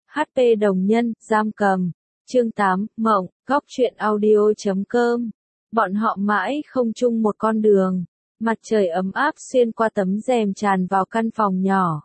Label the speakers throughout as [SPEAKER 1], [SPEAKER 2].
[SPEAKER 1] HP đồng nhân, giam cầm. Chương 8, Mộng, góc truyện audio.com. Bọn họ mãi không chung một con đường. Mặt trời ấm áp xuyên qua tấm rèm tràn vào căn phòng nhỏ.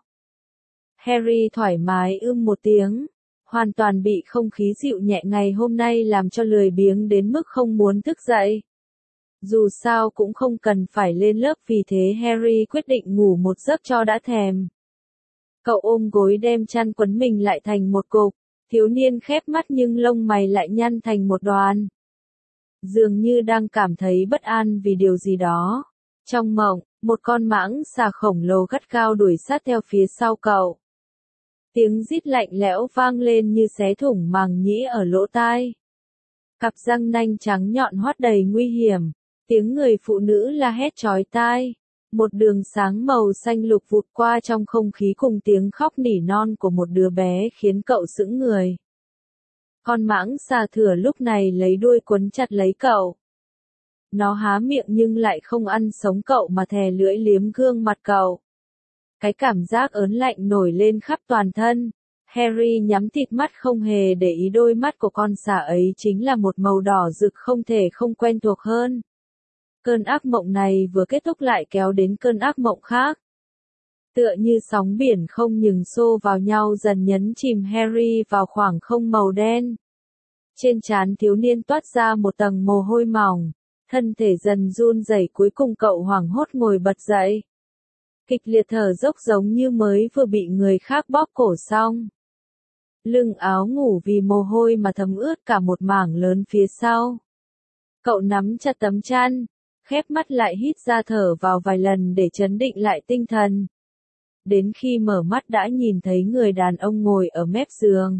[SPEAKER 1] Harry thoải mái một tiếng. Hoàn toàn bị không khí dịu nhẹ ngày hôm nay làm cho lười biếng đến mức không muốn thức dậy. Dù sao cũng không cần phải lên lớp, vì thế Harry quyết định ngủ một giấc cho đã thèm. Cậu ôm gối đem chăn quấn mình lại thành một cục, thiếu niên khép mắt nhưng lông mày lại nhăn thành một đoàn. Dường như đang cảm thấy bất an vì điều gì đó. Trong mộng, một con mãng xà khổng lồ gắt gao đuổi sát theo phía sau cậu. Tiếng rít lạnh lẽo vang lên như xé thủng màng nhĩ ở lỗ tai. Cặp răng nanh trắng nhọn hoắt đầy nguy hiểm. Tiếng người phụ nữ la hét chói tai. Một đường sáng màu xanh lục vụt qua trong không khí cùng tiếng khóc nỉ non của một đứa bé khiến cậu sững người. Con mãng xà thửa lúc này lấy đuôi quấn chặt lấy cậu. Nó há miệng nhưng lại không ăn sống cậu mà thè lưỡi liếm gương mặt cậu. Cái cảm giác ớn lạnh nổi lên khắp toàn thân. Harry nhắm thịt mắt không hề để ý đôi mắt của con xà ấy chính là một màu đỏ rực không thể không quen thuộc hơn. Cơn ác mộng này vừa kết thúc lại kéo đến cơn ác mộng khác. Tựa như sóng biển không ngừng xô vào nhau dần nhấn chìm Harry vào khoảng không màu đen. Trên trán thiếu niên toát ra một tầng mồ hôi mỏng, thân thể dần run rẩy, cuối cùng cậu hoảng hốt ngồi bật dậy. Kịch liệt thở dốc giống như mới vừa bị người khác bóp cổ xong. Lưng áo ngủ vì mồ hôi mà thấm ướt cả một mảng lớn phía sau. Cậu nắm chặt tấm chăn, khép mắt lại hít ra thở vào vài lần để trấn định lại tinh thần. Đến khi mở mắt đã nhìn thấy người đàn ông ngồi ở mép giường.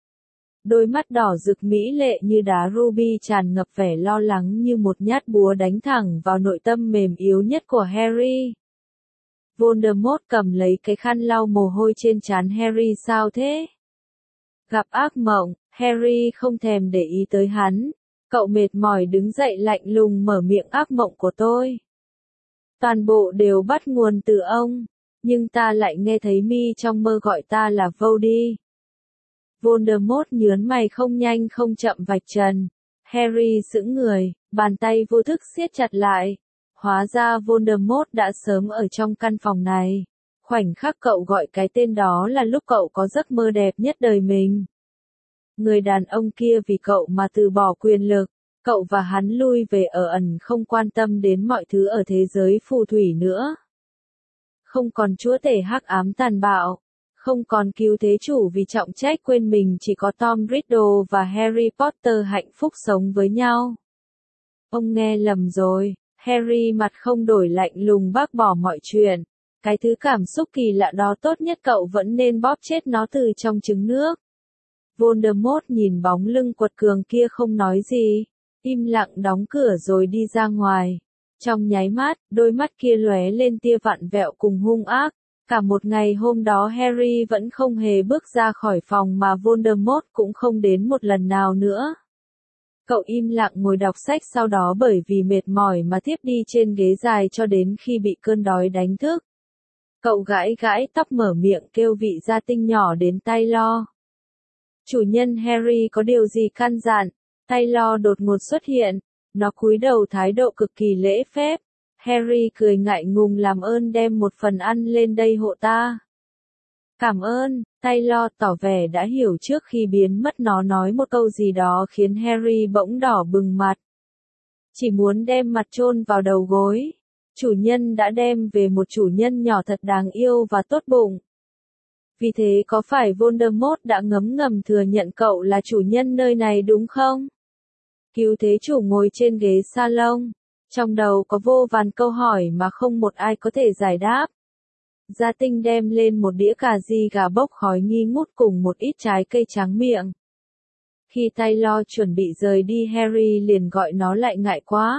[SPEAKER 1] Đôi mắt đỏ rực mỹ lệ như đá ruby tràn ngập vẻ lo lắng như một nhát búa đánh thẳng vào nội tâm mềm yếu nhất của Harry. Voldemort cầm lấy cái khăn lau mồ hôi trên trán Harry. Sao thế? Gặp ác mộng, Harry không thèm để ý tới hắn. Cậu mệt mỏi đứng dậy lạnh lùng mở miệng. Ác mộng của tôi. Toàn bộ đều bắt nguồn từ ông, nhưng ta lại nghe thấy Mi trong mơ gọi ta là Voldy. Voldemort nhướng mày không nhanh không chậm vạch trần. Harry sững người, bàn tay vô thức siết chặt lại. Hóa ra Voldemort đã sớm ở trong căn phòng này. Khoảnh khắc cậu gọi cái tên đó là lúc cậu có giấc mơ đẹp nhất đời mình. Người đàn ông kia vì cậu mà từ bỏ quyền lực, cậu và hắn lui về ở ẩn không quan tâm đến mọi thứ ở thế giới phù thủy nữa. Không còn chúa tể hắc ám tàn bạo, không còn cứu thế chủ vì trọng trách quên mình, chỉ có Tom Riddle và Harry Potter hạnh phúc sống với nhau. Ông nghe lầm rồi. Harry mặt không đổi lạnh lùng bác bỏ mọi chuyện. Cái thứ cảm xúc kỳ lạ đó tốt nhất cậu vẫn nên bóp chết nó từ trong trứng nước. Voldemort nhìn bóng lưng quật cường kia không nói gì, im lặng đóng cửa rồi đi ra ngoài. Trong nháy mắt, đôi mắt kia lóe lên tia vặn vẹo cùng hung ác. Cả một ngày hôm đó Harry vẫn không hề bước ra khỏi phòng mà Voldemort cũng không đến một lần nào nữa. Cậu im lặng ngồi đọc sách, sau đó bởi vì mệt mỏi mà thiếp đi trên ghế dài cho đến khi bị cơn đói đánh thức. Cậu gãi gãi tóc mở miệng kêu vị gia tinh nhỏ đến Taylor. Chủ nhân Harry có điều gì căn dặn? Taylor đột ngột xuất hiện, nó cúi đầu thái độ cực kỳ lễ phép. Harry cười ngại ngùng, làm ơn đem một phần ăn lên đây hộ ta. Cảm ơn, Taylor tỏ vẻ đã hiểu trước khi biến mất. Nó nói một câu gì đó khiến Harry bỗng đỏ bừng mặt. Chỉ muốn đem mặt chôn vào đầu gối. Chủ nhân đã đem về một chủ nhân nhỏ thật đáng yêu và tốt bụng. Vì thế có phải Voldemort đã ngấm ngầm thừa nhận cậu là chủ nhân nơi này đúng không? Cứu thế chủ ngồi trên ghế salon. Trong đầu có vô vàn câu hỏi mà không một ai có thể giải đáp. Gia tinh đem lên một đĩa cà ri gà bốc khói nghi ngút cùng một ít trái cây tráng miệng. Khi Taylor chuẩn bị rời đi, Harry liền gọi nó lại. Ngại quá.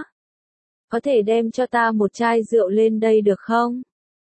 [SPEAKER 1] Có thể đem cho ta một chai rượu lên đây được không?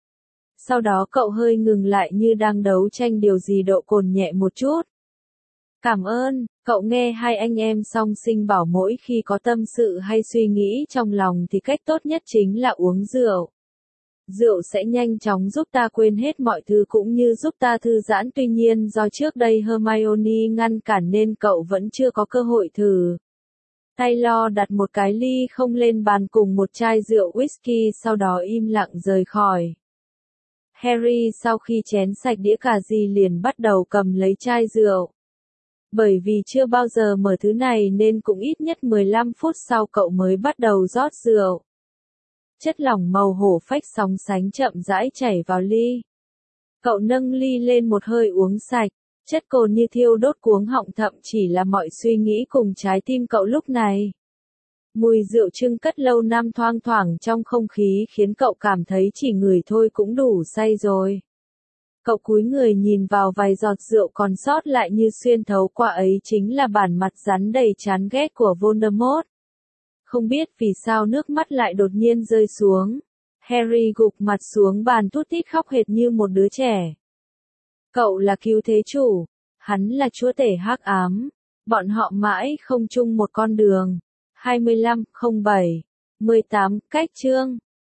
[SPEAKER 1] Sau đó cậu hơi ngừng lại như đang đấu tranh điều gì độ cồn nhẹ một chút. Cảm ơn, cậu nghe hai anh em song sinh bảo mỗi khi có tâm sự hay suy nghĩ trong lòng thì cách tốt nhất chính là uống rượu. Rượu sẽ nhanh chóng giúp ta quên hết mọi thứ cũng như giúp ta thư giãn, tuy nhiên do trước đây Hermione ngăn cản nên cậu vẫn chưa có cơ hội thử. Taylor đặt một cái ly không lên bàn cùng một chai rượu whisky, sau đó im lặng rời khỏi. Harry sau khi chén sạch đĩa cà ri liền bắt đầu cầm lấy chai rượu. Bởi vì chưa bao giờ mở thứ này nên cũng ít nhất 15 phút sau cậu mới bắt đầu rót rượu. Chất lỏng màu hổ phách sóng sánh chậm rãi chảy vào ly. Cậu nâng ly lên một hơi uống sạch. Chất cồn như thiêu đốt cuống họng, thậm chỉ là mọi suy nghĩ cùng trái tim cậu lúc này. Mùi rượu trưng cất lâu năm thoang thoảng trong không khí khiến cậu cảm thấy chỉ ngửi thôi cũng đủ say rồi. Cậu cúi người nhìn vào vài giọt rượu còn sót lại như xuyên thấu qua, ấy chính là bản mặt rắn đầy chán ghét của Voldemort. Không biết vì sao nước mắt lại đột nhiên rơi xuống. Harry gục mặt xuống bàn thút thít khóc hệt như một đứa trẻ. Cậu là cứu thế chủ, hắn là chúa tể hắc ám. Bọn họ mãi không chung một con đường. 25/07/18 cách chương